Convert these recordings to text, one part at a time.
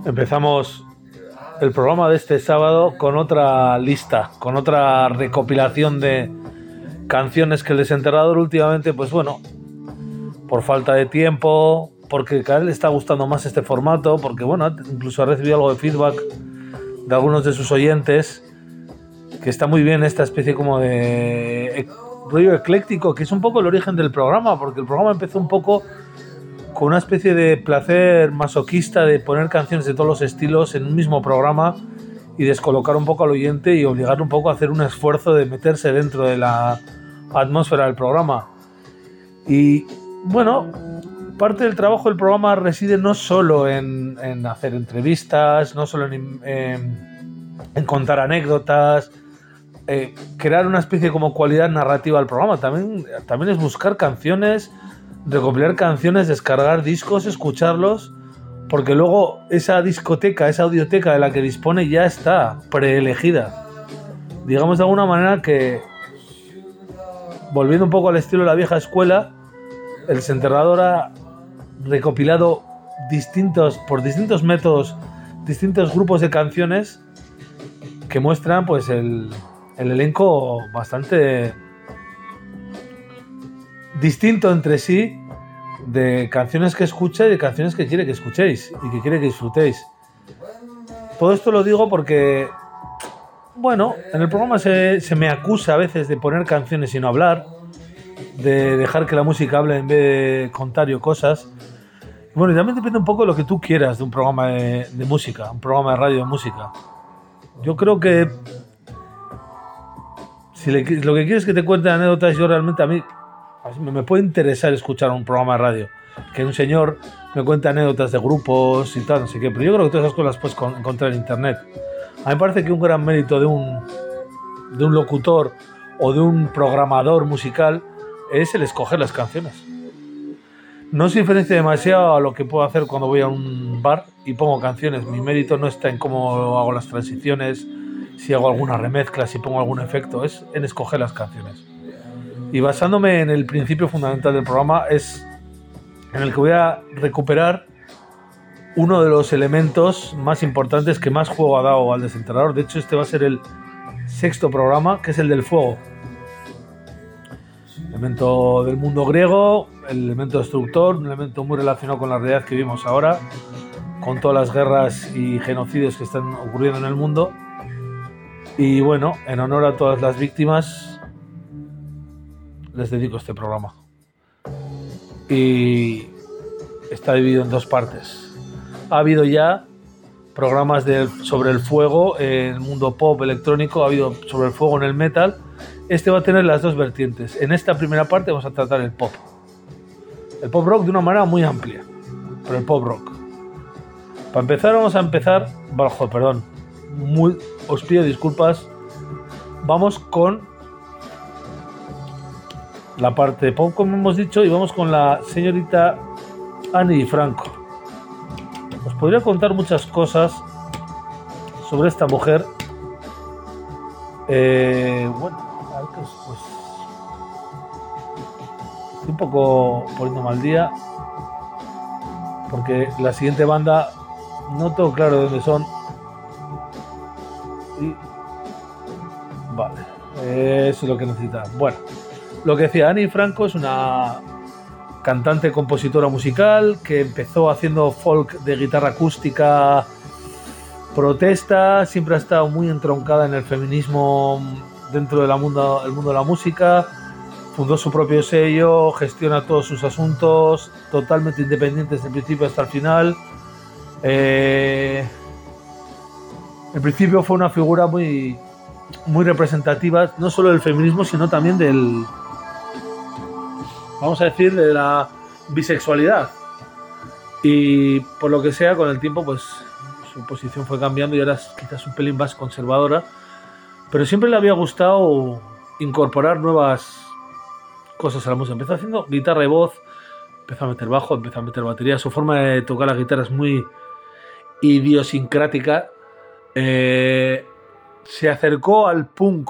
Empezamos el programa de este sábado con otra lista, con otra recopilación de canciones que el Desenterrador últimamente, pues bueno, por falta de tiempo, porque cada vez le está gustando más este formato, porque bueno, incluso ha recibido algo de feedback de algunos de sus oyentes, que está muy bien esta especie como de rollo ecléctico, que es un poco el origen del programa, porque el programa empezó un poco con una especie de placer masoquista de poner canciones de todos los estilos en un mismo programa y descolocar un poco al oyente y obligar un poco a hacer un esfuerzo de meterse dentro de la atmósfera del programa. Y bueno, parte del trabajo del programa reside no solo en hacer entrevistas, no solo en contar anécdotas, crear una especie como cualidad narrativa al programa, también es buscar canciones, recopilar canciones, descargar discos, escucharlos, porque luego esa discoteca, esa audioteca de la que dispone ya está preelegida. Digamos de alguna manera que, volviendo un poco al estilo de la vieja escuela, el Desenterrador ha recopilado por distintos métodos, distintos grupos de canciones que muestran pues el elenco bastante distinto entre sí de canciones que escucha y de canciones que quiere que escuchéis y que quiere que disfrutéis. Todo esto lo digo porque, bueno, en el programa se me acusa a veces de poner canciones y no hablar, de dejar que la música hable en vez de contar yo cosas. Bueno, y también depende un poco de lo que tú quieras de un programa de música, un programa de radio de música. Yo creo que si lo que quieres es que te cuente anécdotas, yo realmente a mí me puede interesar escuchar un programa de radio, que un señor me cuente anécdotas de grupos y tal, no sé qué, pero yo creo que todas esas cosas las puedes encontrar en internet. A mí me parece que un gran mérito de un locutor o de un programador musical es el escoger las canciones. No se diferencia demasiado a lo que puedo hacer cuando voy a un bar y pongo canciones. Mi mérito no está en cómo hago las transiciones, si hago alguna remezcla, si pongo algún efecto, es en escoger las canciones. Y basándome en el principio fundamental del programa, es en el que voy a recuperar uno de los elementos más importantes que más juego ha dado al Desenterrador. De hecho, este va a ser el sexto programa, que es el del fuego. Elemento del mundo griego, el elemento destructor, un elemento muy relacionado con la realidad que vivimos ahora, con todas las guerras y genocidios que están ocurriendo en el mundo. Y bueno, en honor a todas las víctimas, les dedico este programa. Y está dividido en dos partes. Ha habido ya programas sobre el fuego en el mundo pop electrónico, ha habido sobre el fuego en el metal. Este va a tener las dos vertientes. En esta primera parte vamos a tratar el pop rock de una manera muy amplia, pero el pop rock. Para empezar os pido disculpas. Vamos con la parte de pop, como hemos dicho, y vamos con la señorita Ani DiFranco. Os podría contar muchas cosas sobre esta mujer. Bueno, a ver, pues estoy un poco poniéndome al día, porque la siguiente banda no tengo claro de dónde son. Y vale, eso es lo que necesita. Bueno, lo que decía, Ani DiFranco es una cantante, compositora musical que empezó haciendo folk de guitarra acústica, protesta, siempre ha estado muy entroncada en el feminismo dentro del mundo de la música, fundó su propio sello, gestiona todos sus asuntos, totalmente independiente desde el principio hasta el final. En principio fue una figura muy representativa, no solo del feminismo, sino también del, vamos a decir, de la bisexualidad. Y por lo que sea, con el tiempo, pues su posición fue cambiando y ahora es quizás un pelín más conservadora. Pero siempre le había gustado incorporar nuevas cosas a la música. Empezó haciendo guitarra y voz, empezó a meter bajo, empezó a meter batería. Su forma de tocar la guitarra es muy idiosincrática. Se acercó al punk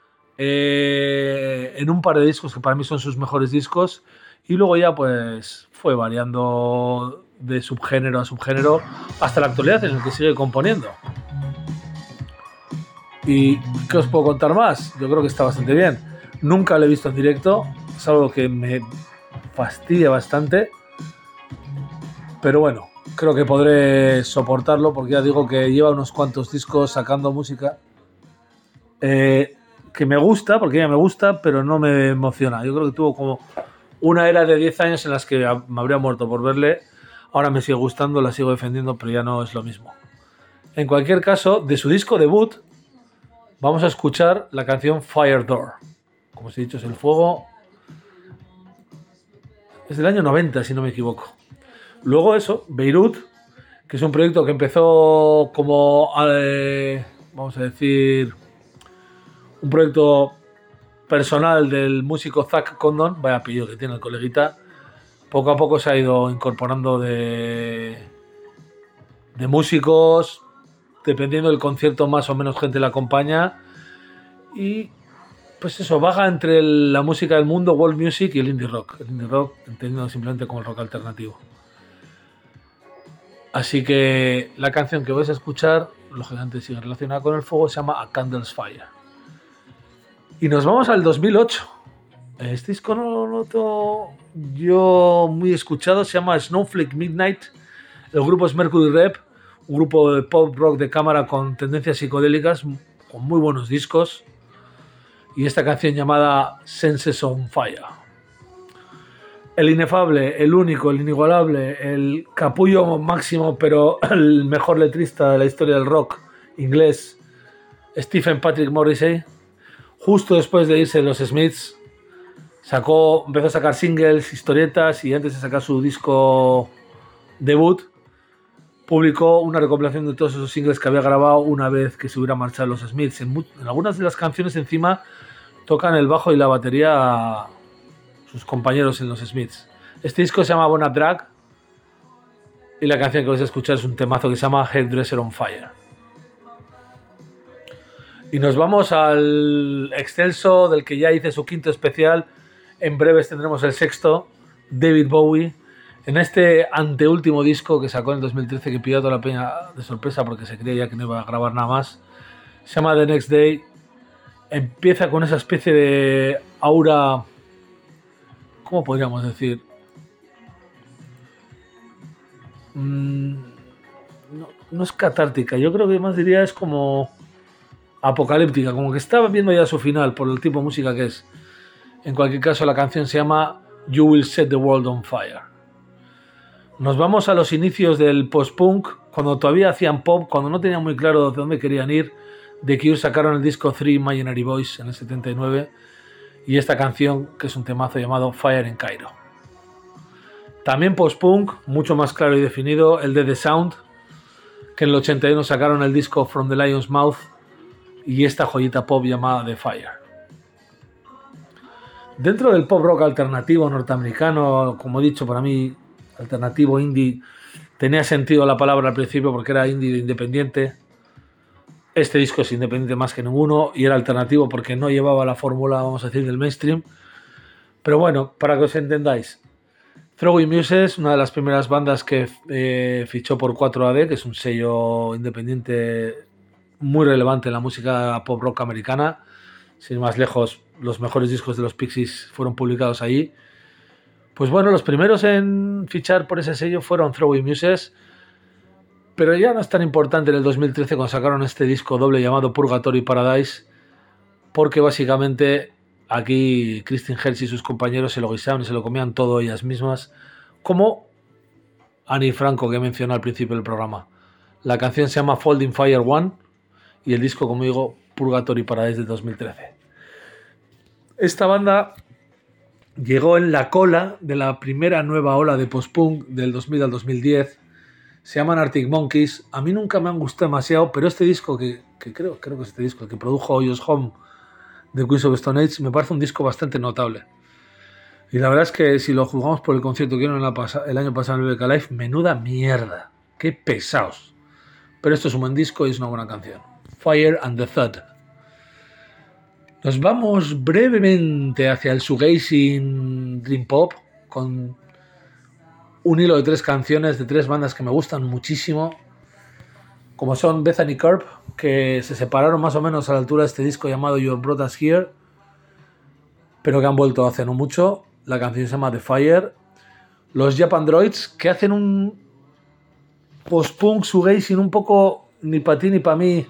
en un par de discos que para mí son sus mejores discos, y luego ya pues fue variando de subgénero a subgénero hasta la actualidad, en el que sigue componiendo. ¿Y qué os puedo contar más? Yo creo que está bastante bien. Nunca lo he visto en directo, es algo que me fastidia bastante, pero bueno, creo que podré soportarlo, porque ya digo que lleva unos cuantos discos sacando música que me gusta, porque ella me gusta, pero no me emociona. Yo creo que tuvo como una era de 10 años en las que me habría muerto por verle. Ahora me sigue gustando, la sigo defendiendo, pero ya no es lo mismo. En cualquier caso, de su disco debut vamos a escuchar la canción Fire Door. Como os he dicho, es el fuego. Es del año 90, si no me equivoco. Luego eso, Beirut, que es un proyecto que empezó como, vamos a decir, un proyecto personal del músico Zack Condon, vaya apellido que tiene el coleguita. Poco a poco se ha ido incorporando de músicos, dependiendo del concierto más o menos gente le acompaña, y pues eso, vaga entre la música del mundo, world music, y el indie rock entendido simplemente como el rock alternativo. Así que la canción que vais a escuchar, lógicamente sigue relacionada con el fuego, se llama A Candle's Fire. Y nos vamos al 2008. Este disco no lo noto yo muy escuchado, se llama Snowflake Midnight. El grupo es Mercury Rev, un grupo de pop rock de cámara con tendencias psicodélicas, con muy buenos discos. Y esta canción llamada Senses on Fire. El inefable, el único, el inigualable, el capullo máximo, pero el mejor letrista de la historia del rock inglés, Stephen Patrick Morrissey, justo después de irse de los Smiths, empezó a sacar singles, historietas, y antes de sacar su disco debut, publicó una recopilación de todos esos singles que había grabado una vez que se hubiera marchado los Smiths. En algunas de las canciones encima tocan el bajo y la batería a sus compañeros en los Smiths. Este disco se llama Bona Drag, y la canción que vais a escuchar es un temazo que se llama Hairdresser on Fire. Y nos vamos al excelso del que ya hice su quinto especial. En breves tendremos el sexto, David Bowie, en este anteúltimo disco que sacó en el 2013, que pilló toda la peña de sorpresa porque se creía ya que no iba a grabar nada más. Se llama The Next Day. Empieza con esa especie de aura, ¿cómo podríamos decir? No es catártica, yo creo que más diría es como apocalíptica, como que estaba viendo ya su final por el tipo de música que es. En cualquier caso, la canción se llama You Will Set the World on Fire. Nos vamos a los inicios del post-punk, cuando todavía hacían pop, cuando no tenían muy claro de dónde querían ir. The Cure sacaron el disco Three Imaginary Boys en el 79, y esta canción, que es un temazo llamado Fire in Cairo. También post-punk, mucho más claro y definido, el de The Sound, que en el 81 sacaron el disco From the Lion's Mouth, y esta joyita pop llamada The Fire. Dentro del pop rock alternativo norteamericano, como he dicho, para mí alternativo indie tenía sentido la palabra al principio porque era indie independiente. Este disco es independiente más que ninguno, y era alternativo porque no llevaba la fórmula, vamos a decir, del mainstream. Pero bueno, para que os entendáis, Throwing Muses, una de las primeras bandas que fichó por 4AD, que es un sello independiente muy relevante en la música pop rock americana. Sin más lejos, los mejores discos de los Pixies fueron publicados allí. Pues bueno, los primeros en fichar por ese sello fueron Throwing Muses, pero ya no es tan importante en el 2013 cuando sacaron este disco doble llamado Purgatory Paradise, porque básicamente aquí Christine Hertz y sus compañeros se lo guisaban y se lo comían todo ellas mismas, como Annie Franco, que mencioné al principio del programa. La canción se llama Folding Fire One, y el disco, como digo, Purgatory Paradise de 2013. Esta banda llegó en la cola de la primera nueva ola de post-punk del 2000 al 2010. Se llaman Arctic Monkeys. A mí nunca me han gustado demasiado, pero este disco, que creo que es este disco, el que produjo Josh Home de Queens of Stone Age, me parece un disco bastante notable. Y la verdad es que si lo juzgamos por el concierto que dieron el año pasado en el BK Live, menuda mierda. Qué pesados. Pero esto es un buen disco y es una buena canción. Fire and the Thud. Nos vamos brevemente hacia el shoegazing dream pop con un hilo de 3 canciones de 3 bandas que me gustan muchísimo, como son Bethany Curb, que se separaron más o menos a la altura de este disco llamado You Brought Us Here, pero que han vuelto hace no mucho. La canción se llama The Fire. Los Japan Droids, que hacen un post-punk shoegazing un poco ni para ti ni para mí,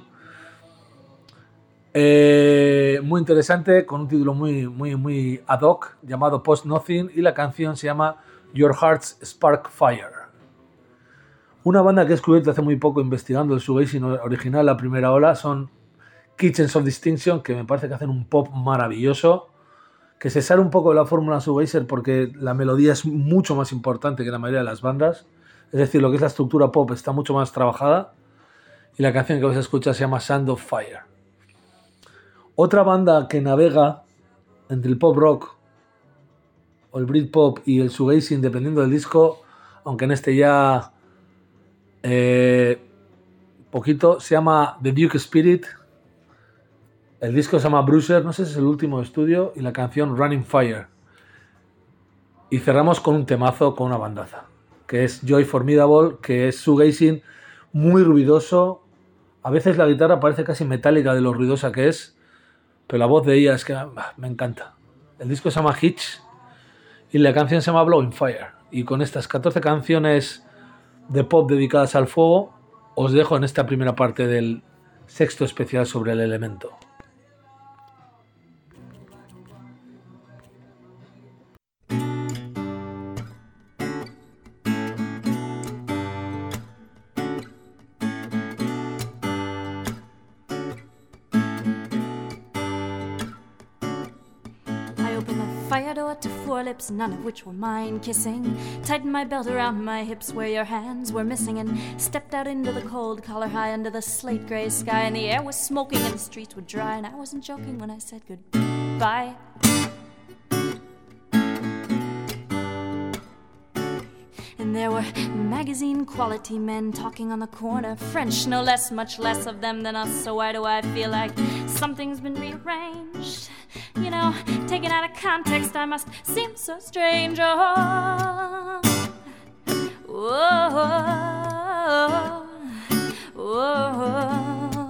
muy interesante, con un título muy ad hoc llamado Post Nothing, y la canción se llama Your Heart's Spark Fire. Una banda que he descubierto hace muy poco investigando el shoegazing original, la primera ola, son Kitchens of Distinction, que me parece que hacen un pop maravilloso, que se sale un poco de la fórmula shoegazer porque la melodía es mucho más importante que la mayoría de las bandas. Es decir, lo que es la estructura pop está mucho más trabajada, y la canción que vais a escuchar se llama Sand of Fire. Otra banda que navega entre el pop rock o el Britpop y el shoegazing, dependiendo del disco, aunque en este ya poquito, se llama The Duke Spirit. El disco se llama Bruiser, no sé si es el último de estudio, y la canción Running Fire. Y cerramos con un temazo, con una bandaza, que es Joy Formidable, que es shoegazing muy ruidoso. A veces la guitarra parece casi metálica de lo ruidosa que es, pero la voz de ella es que me encanta. El disco se llama Hitch y la canción se llama Blowing Fire. Y con estas 14 canciones de pop dedicadas al fuego, os dejo en esta primera parte del sexto especial sobre el elemento. Lips, none of which were mine, kissing, tightened my belt around my hips where your hands were missing, and stepped out into the cold, collar high under the slate gray sky, and the air was smoking and the streets were dry, and I wasn't joking when I said goodbye. And there were magazine quality men talking on the corner, French no less, much less of them than us, so why do I feel like something's been rearranged? You know, taken out of context, I must seem so strange. Oh, oh, oh, oh.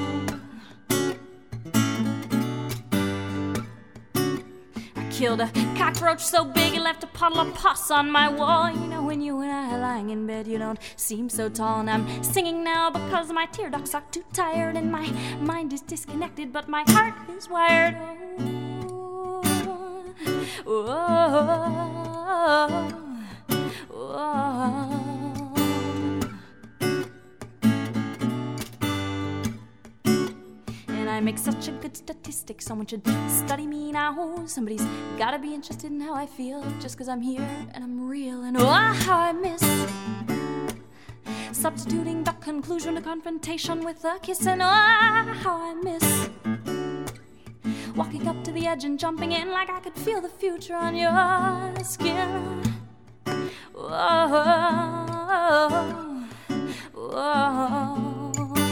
I killed a cockroach so big it left a puddle of pus on my wall. You know, when you and I are lying in bed, you don't seem so tall. And I'm singing now because my tear ducts are too tired, and my mind is disconnected, but my heart is wired. Oh, oh, oh, oh. And I make such a good statistic, someone should study me now. Somebody's gotta be interested in how I feel, just cause I'm here and I'm real. And oh, how I miss substituting the conclusion to confrontation with a kiss. And oh, how I miss walking up to the edge and jumping in like I could feel the future on your skin. Whoa, whoa.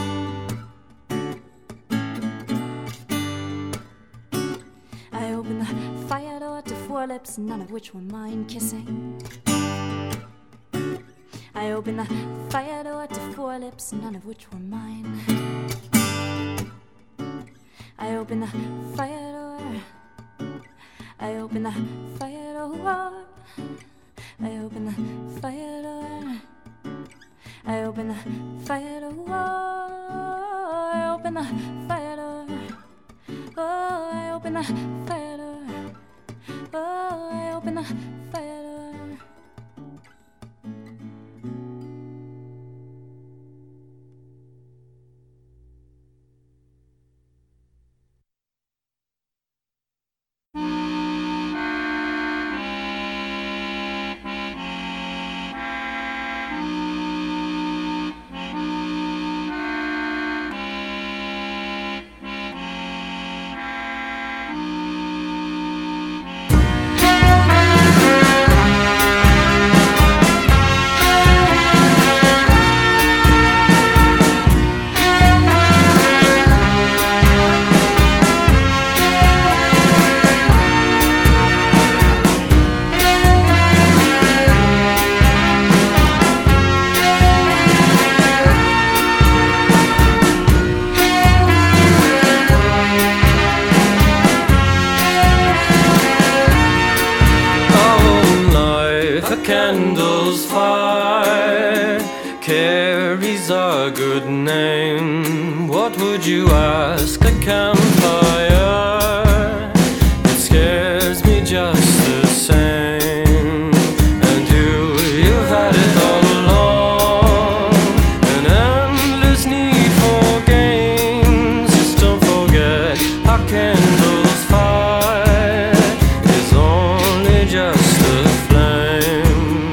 I opened the fire door to 4 lips, none of which were mine, kissing. I opened the fire door to 4 lips, none of which were mine. I open the fire door. I open the fire door. I open the fire door. I open the fire door. I open the fire door. Oh, I open the fire door. Oh, I open the fire door. carries a good name. What would you ask a campfire? It scares me just the same. And you've had it all along. An endless need for games. Just don't forget our candles fire is only just a flame.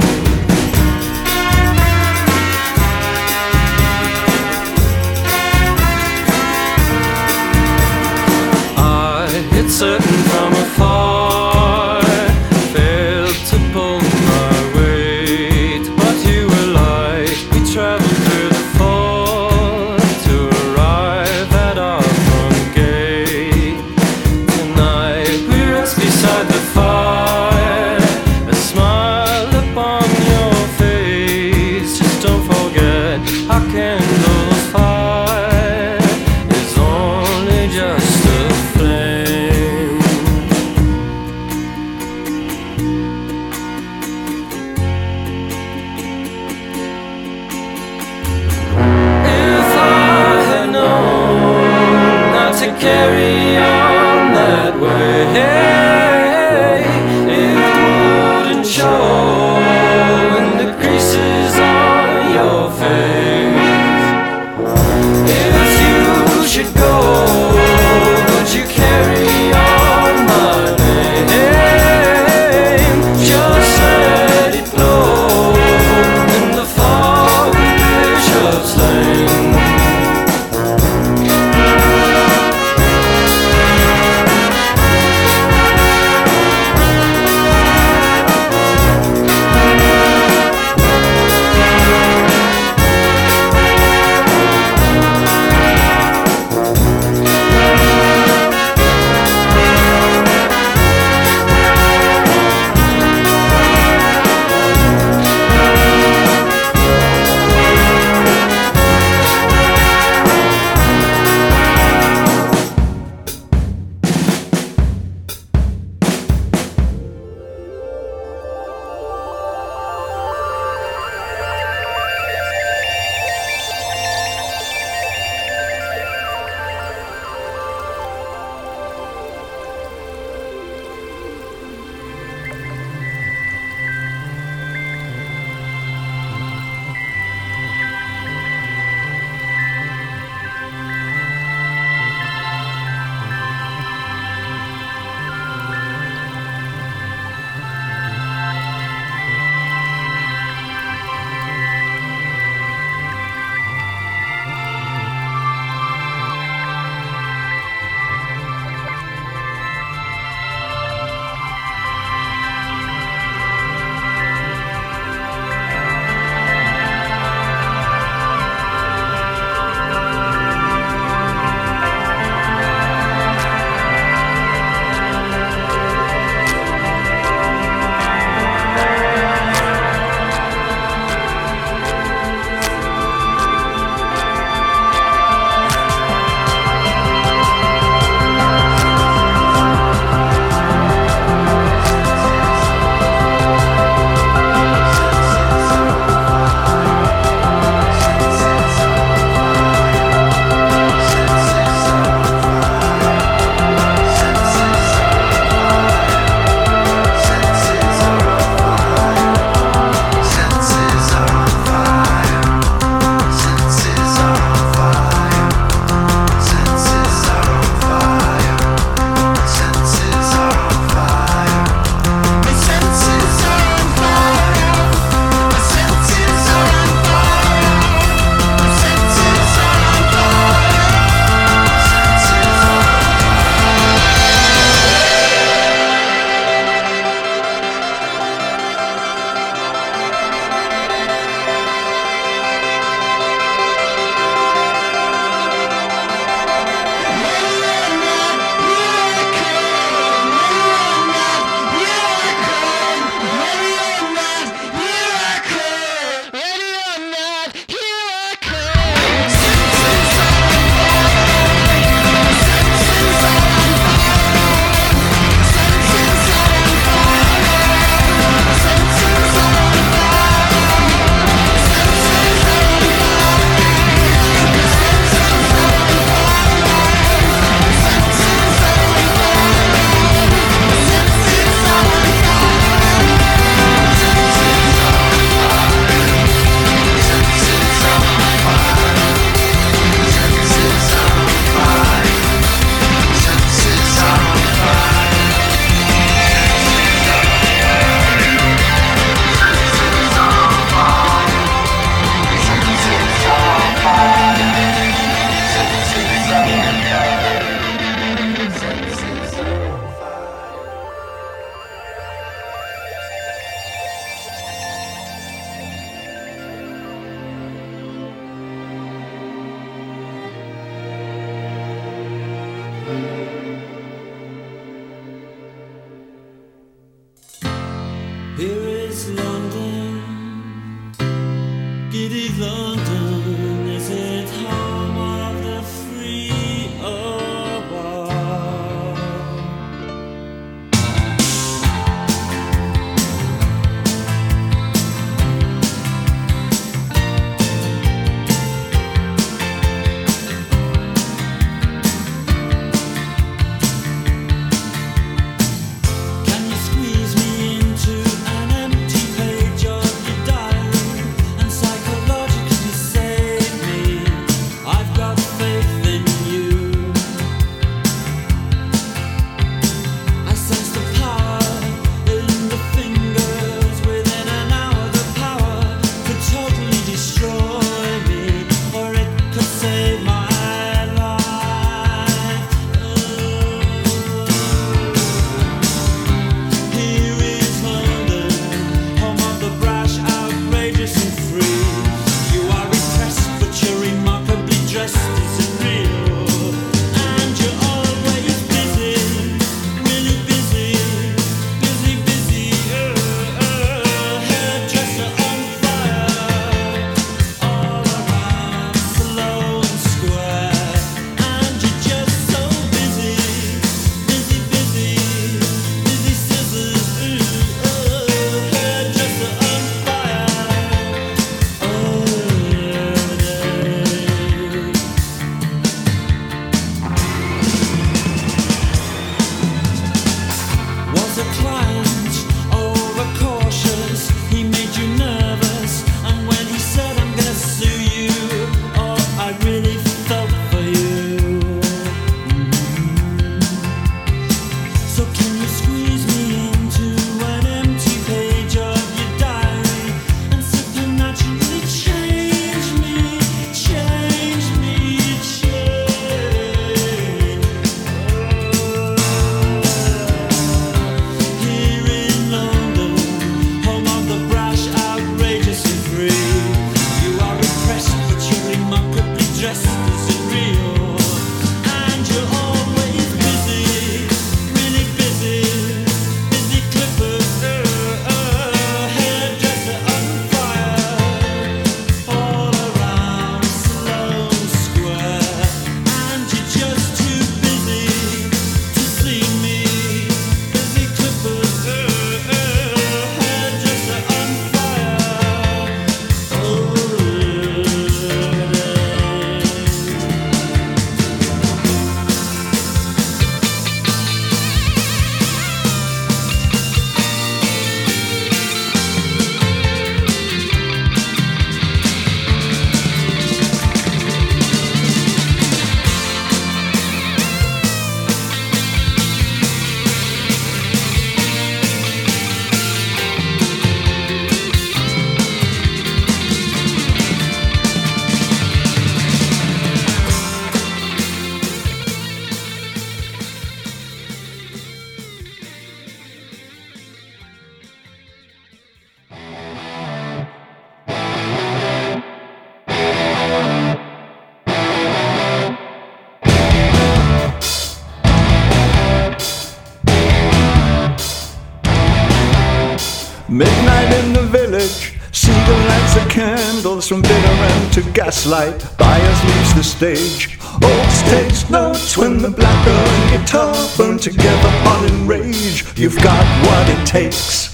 Midnight in the village, Seagull lights the candles from bitter end to gaslight. Byers leaves the stage. Old stage notes when the black girl and guitar burn together all in rage. You've got what it takes.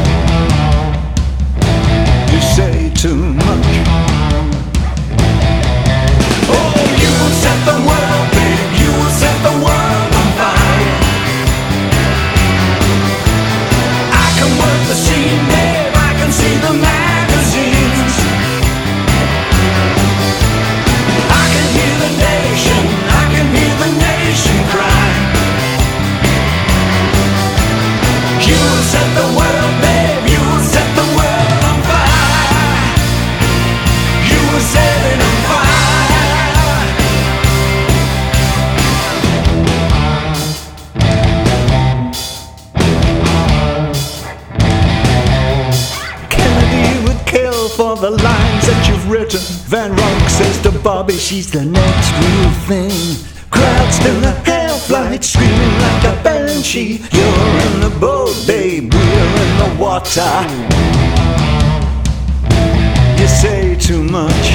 You say too much. Oh, you will set the world, babe. You will set the world on fire. I can work the scene, babe. I can see the magazines. I can hear the nation. I can hear the nation cry. You will set the world, babe. You will set the world on fire. You will set it on fire. For the lines that you've written, Van Ronk says to Bobby, she's the next real thing. Crowds still a hell flight, screaming like a banshee. You're in the boat, babe, we're in the water. You say too much.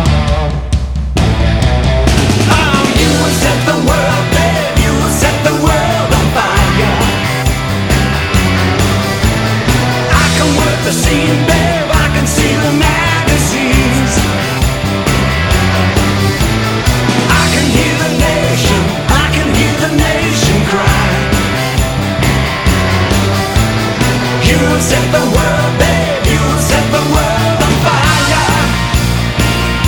Oh, you will set the world, babe, you will set the world on fire. I can work the scene, babe, I can see the magazines. I can hear the nation, I can hear the nation cry. You will set the world, babe, you will set the world on fire.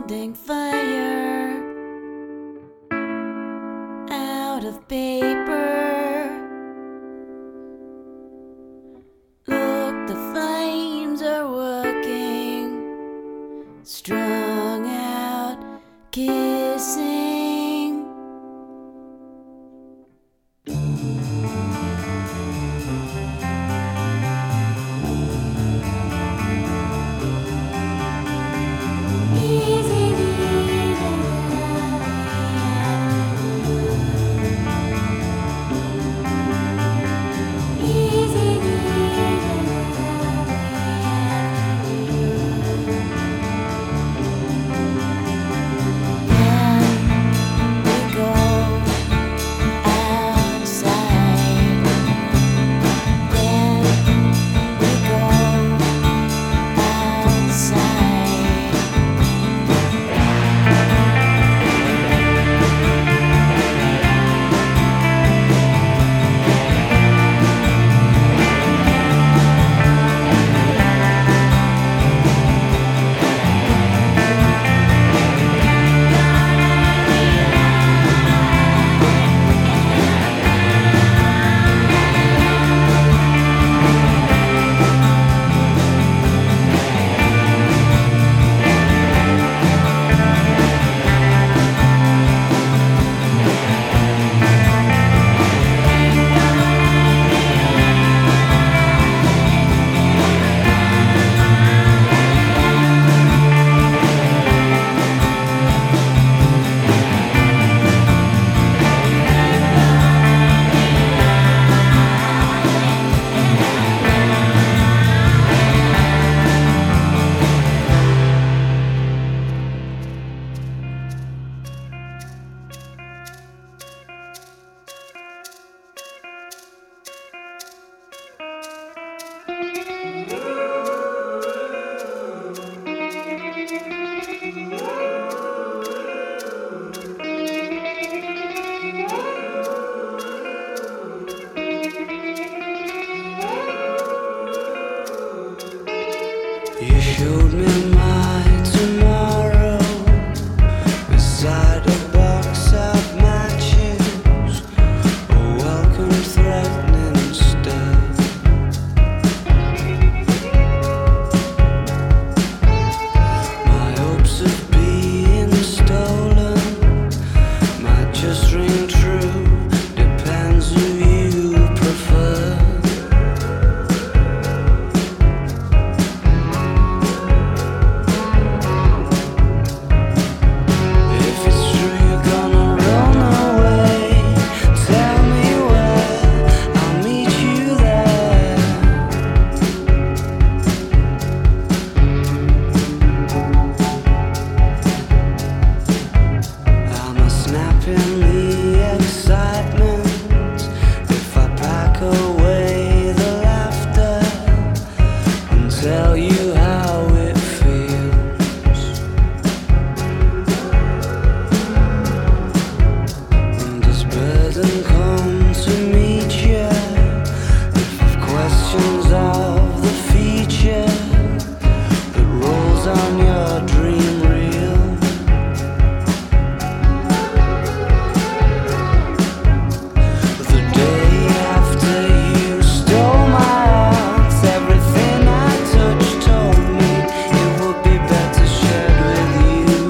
building fire out of paper. Look, the flames are working, strung out, kissing. You showed me my tomorrow beside a box of matches, a welcome threatening stuff. My hopes of being stolen might just ring true, depends who you prefer. Tell you how it feels. And does burden come to meet you if you've questions of the feature that rolls on your dream reel? The day after you stole my heart, everything I told me it would be better shared with you.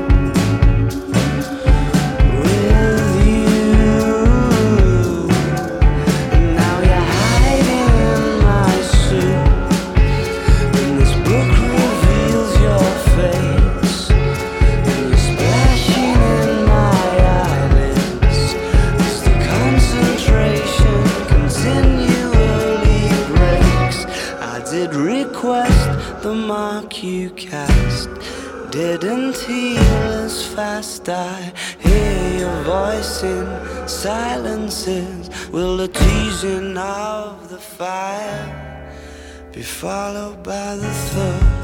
And now you're hiding in my suit, and this book reveals your face, and you're splashing in my eyelids as the concentration continually breaks. I did request the mark you cast, didn't heal as fast. I hear your voice in silences. Will the teasing of the fire be followed by the third?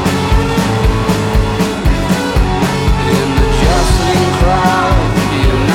In the jostling crowd, you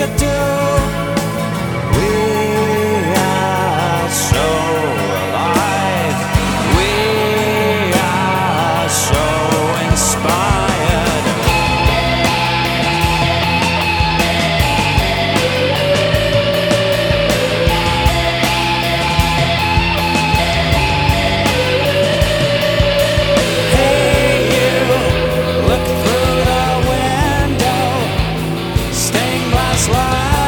do. We are so alive. We are so inspired. Hey you, look through the window. Stained glass light.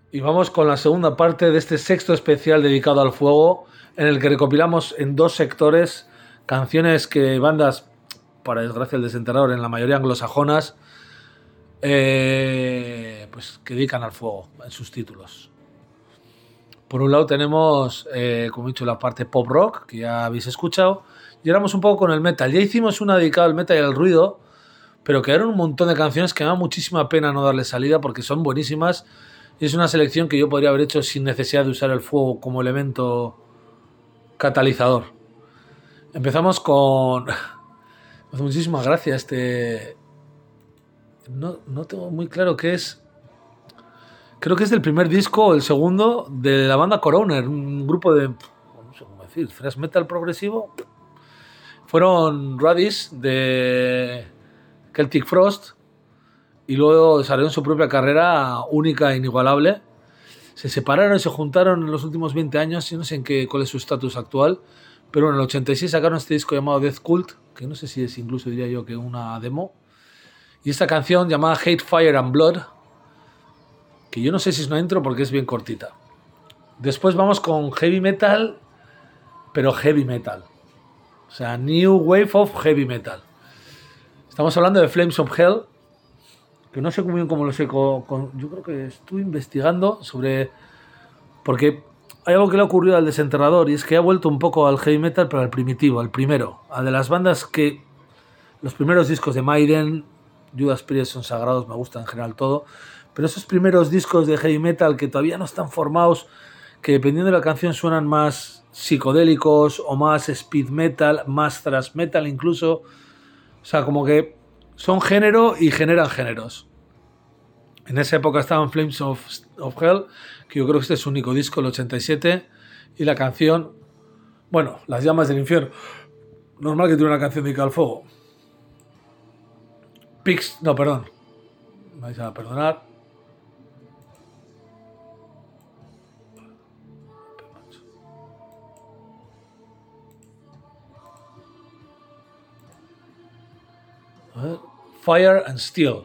Y vamos con la segunda parte de este sexto especial dedicado al fuego, en el que recopilamos en 2 sectores canciones que bandas, para desgracia del desenterrador, en la mayoría anglosajonas, pues que dedican al fuego en sus títulos. Por un lado tenemos, como he dicho, la parte pop rock, que ya habéis escuchado, y ahora vamos un poco con el metal. Ya hicimos una dedicada al metal y al ruido, pero quedaron un montón de canciones que me da muchísima pena no darle salida porque son buenísimas, y es una selección que yo podría haber hecho sin necesidad de usar el fuego como elemento catalizador. Empezamos con... Me hace muchísima gracia este... No tengo muy claro qué es. Creo que es del primer disco o el segundo de la banda Coroner, un grupo de, no sé cómo decir, thrash metal progresivo. Fueron Radish de Celtic Frost y luego desarrollaron su propia carrera única e inigualable. Se separaron y se juntaron en los últimos 20 años, yo no sé cuál es su estatus actual, pero en el 86 sacaron este disco llamado Death Cult, que no sé si es incluso, diría yo, que una demo. Y esta canción llamada Hate, Fire and Blood, que yo no sé si es una intro porque es bien cortita. Después vamos con heavy metal, pero heavy metal. O sea, New Wave of Heavy Metal. Estamos hablando de Flames of Hell, que no sé muy bien cómo lo sé. Yo creo que estuve investigando sobre... Porque hay algo que le ha ocurrido al desenterrador y es que ha vuelto un poco al heavy metal, pero al primitivo, al primero. A de las bandas que... Los primeros discos de Maiden... Judas Priest son sagrados, me gusta en general todo, pero esos primeros discos de heavy metal que todavía no están formados, que dependiendo de la canción suenan más psicodélicos o más speed metal, más thrash metal incluso, o sea, como que son género y generan géneros. En esa época estaban Flames of Hell, que yo creo que este es su único disco, el 87, y la canción, bueno, Las llamas del infierno, normal que tiene una canción dedicada al fuego. No, perdón. Me vais a perdonar. A ver. Fire and Steel.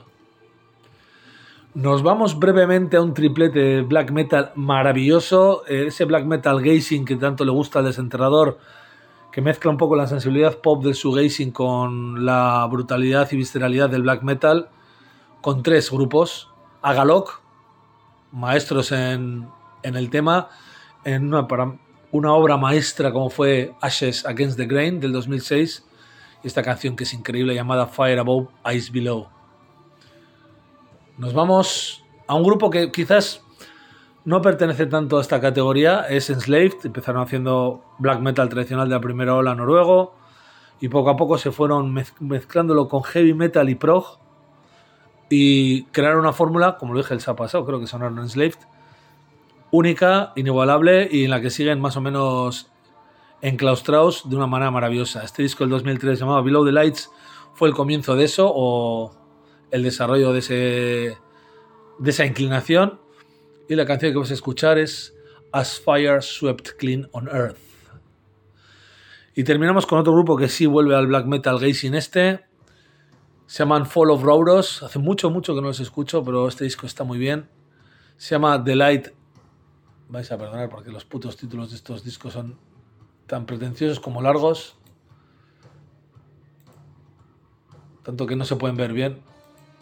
Nos vamos brevemente a un triplete de black metal maravilloso. Ese black metal gazing que tanto le gusta al desenterrador, que mezcla un poco la sensibilidad pop del shoegazing con la brutalidad y visceralidad del black metal, con 3 grupos. Agalok, maestros en el tema, en una obra maestra como fue Ashes Against the Grain del 2006, y esta canción que es increíble llamada Fire Above, Ice Below. Nos vamos a un grupo que quizás no pertenece tanto a esta categoría, es Enslaved. Empezaron haciendo black metal tradicional de la primera ola noruego y poco a poco se fueron mezclándolo con heavy metal y prog y crearon una fórmula, como lo dije el sábado pasado, creo que sonaron Enslaved, única, inigualable y en la que siguen más o menos enclaustrados de una manera maravillosa. Este disco del 2003 llamado Below the Lights fue el comienzo de eso, o el desarrollo de esa inclinación. Y la canción que vas a escuchar es As Fire Swept Clean on Earth. Y terminamos con otro grupo que sí vuelve al black metal gazing este. Se llaman Fall of Rauros. Hace mucho que no los escucho, pero este disco está muy bien. Se llama The Light. Vais a perdonar porque los putos títulos de estos discos son tan pretenciosos como largos. Tanto que no se pueden ver bien.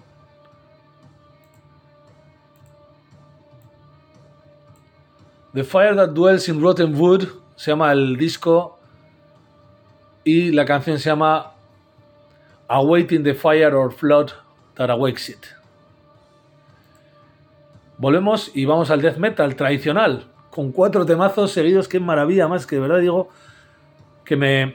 The Fire That Dwells in Rotten Wood se llama el disco y la canción se llama Awaiting the Fire or Flood That Awakes It. Volvemos y vamos al death metal tradicional con 4 temazos seguidos. Qué maravilla, más que de verdad digo que me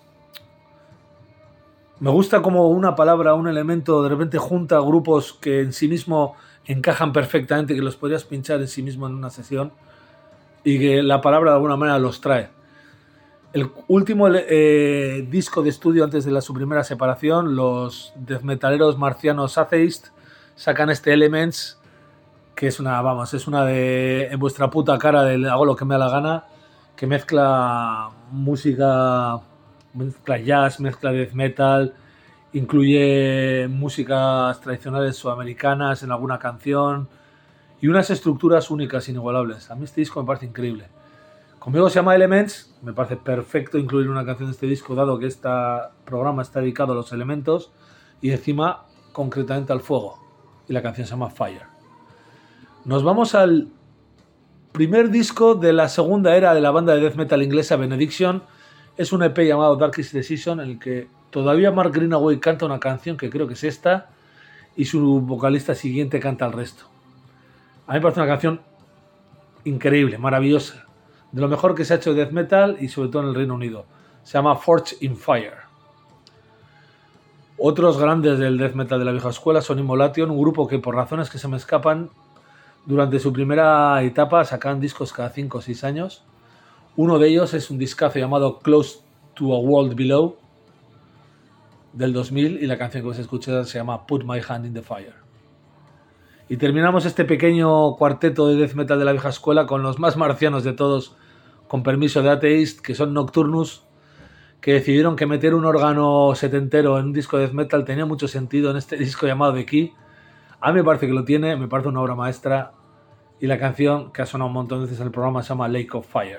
gusta como una palabra, un elemento de repente junta grupos que en sí mismo encajan perfectamente, que los podrías pinchar en sí mismo en una sesión y que la palabra de alguna manera los trae. El último disco de estudio antes de su primera separación, los death metaleros marcianos Atheist sacan este Elements, que es una de en vuestra puta cara de hago lo que me da la gana, que mezcla música, mezcla jazz, mezcla death metal, incluye músicas tradicionales sudamericanas en alguna canción, y unas estructuras únicas, inigualables. A mí este disco me parece increíble. Conmigo se llama Elements, me parece perfecto incluir una canción de este disco, dado que este programa está dedicado a los elementos y encima concretamente al fuego, y la canción se llama Fire. Nos vamos al primer disco de la segunda era de la banda de death metal inglesa Benediction. Es un EP llamado Darkest Decision, en el que todavía Mark Greenaway canta una canción que creo que es esta, y su vocalista siguiente canta el resto. A mí me parece una canción increíble, maravillosa, de lo mejor que se ha hecho de death metal y sobre todo en el Reino Unido. Se llama Forged in Fire. Otros grandes del death metal de la vieja escuela son Immolation, un grupo que por razones que se me escapan, durante su primera etapa sacan discos cada 5 o 6 años. Uno de ellos es un discazo llamado Close to a World Below del 2000 y la canción que vais a escuchar se llama Put My Hand in the Fire. Y terminamos este pequeño cuarteto de death metal de la vieja escuela con los más marcianos de todos, con permiso de Atheist, que son Nocturnus, que decidieron que meter un órgano setentero en un disco de death metal tenía mucho sentido en este disco llamado The Key. A mí me parece que lo tiene, me parece una obra maestra, y la canción que ha sonado un montón de veces en el programa se llama Lake of Fire.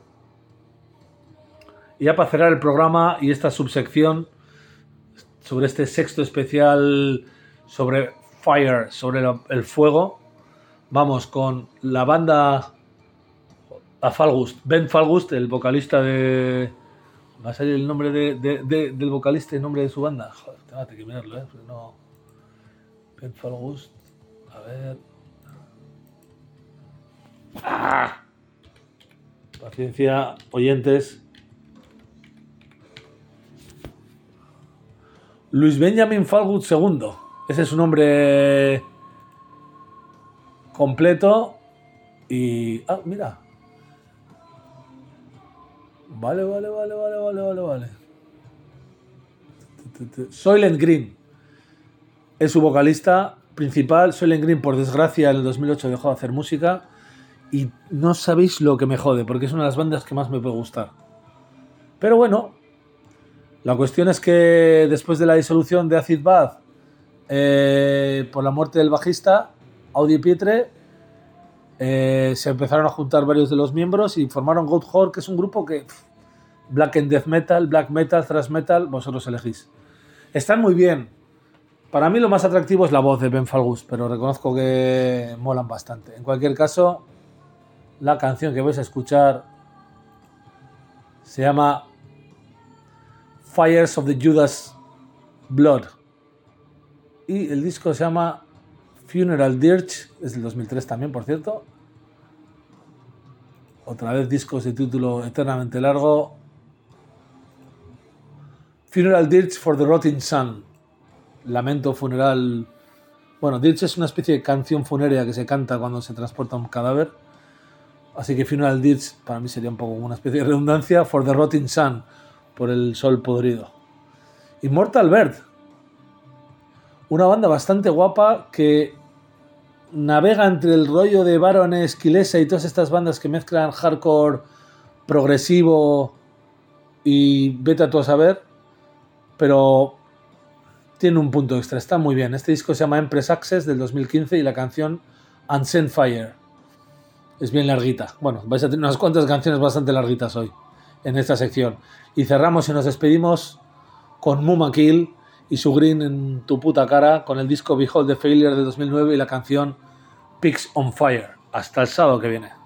Y ya para cerrar el programa y esta subsección sobre este sexto especial sobre Fire, sobre el fuego, vamos con la banda a Falgust, Ben Falgust, el vocalista de... Va a salir el nombre del vocalista y el nombre de su banda. Joder, tengo que mirarlo, porque no... Ben Falgust, a ver... ¡Ah! Paciencia, oyentes. Luis Benjamin Falgust II. Ese es su nombre completo. Y... Ah, mira. Vale. Soylent Green es su vocalista principal. Soylent Green, por desgracia, en el 2008 dejó de hacer música. Y no sabéis lo que me jode, porque es una de las bandas que más me puede gustar. Pero bueno, la cuestión es que después de la disolución de Acid Bath, por la muerte del bajista, Audi Pietre, se empezaron a juntar varios de los miembros y formaron Goatwhore, que es un grupo que... Black and Death Metal, Black Metal, Thrash Metal, vosotros elegís. Están muy bien. Para mí lo más atractivo es la voz de Ben Falgust, pero reconozco que molan bastante. En cualquier caso, la canción que vais a escuchar se llama Fires of the Judas Blood. Y el disco se llama Funeral Dirge, es del 2003 también, por cierto. Otra vez discos de título eternamente largo. Funeral Dirge for the Rotting Sun. Lamento funeral. Bueno, Dirge es una especie de canción funérea que se canta cuando se transporta un cadáver. Así que Funeral Dirge para mí sería un poco una especie de redundancia. For the Rotting Sun, por el sol podrido. Immortal Bird. Una banda bastante guapa que navega entre el rollo de Baroness, Kilesa y todas estas bandas que mezclan hardcore progresivo y vete a tú a saber. Pero tiene un punto extra, está muy bien. Este disco se llama Empress Access del 2015 y la canción Unsent Fire. Es bien larguita. Bueno, vais a tener unas cuantas canciones bastante larguitas hoy en esta sección. Y cerramos y nos despedimos con Muma Kill y su Green en tu puta cara con el disco Behold the Failure de 2009 y la canción Pigs on Fire. Hasta el sábado que viene.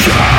Shut